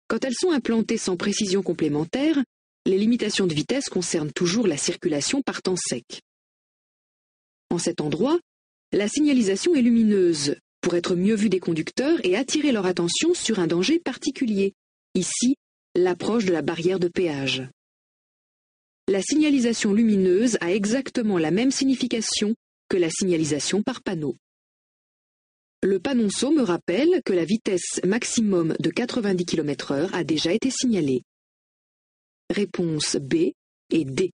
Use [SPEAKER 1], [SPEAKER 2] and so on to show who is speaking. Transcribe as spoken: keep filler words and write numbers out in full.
[SPEAKER 1] Quand elles sont implantées sans précision complémentaire, les limitations de vitesse concernent toujours la circulation par temps sec. En cet endroit, la signalisation est lumineuse pour être mieux vue des conducteurs et attirer leur attention sur un danger particulier, ici l'approche de la barrière de péage. La signalisation lumineuse a exactement la même signification que la signalisation par panneau. Le panonceau me rappelle que la vitesse maximum de quatre-vingt-dix kilomètres heure a déjà été signalée. Réponse B et D.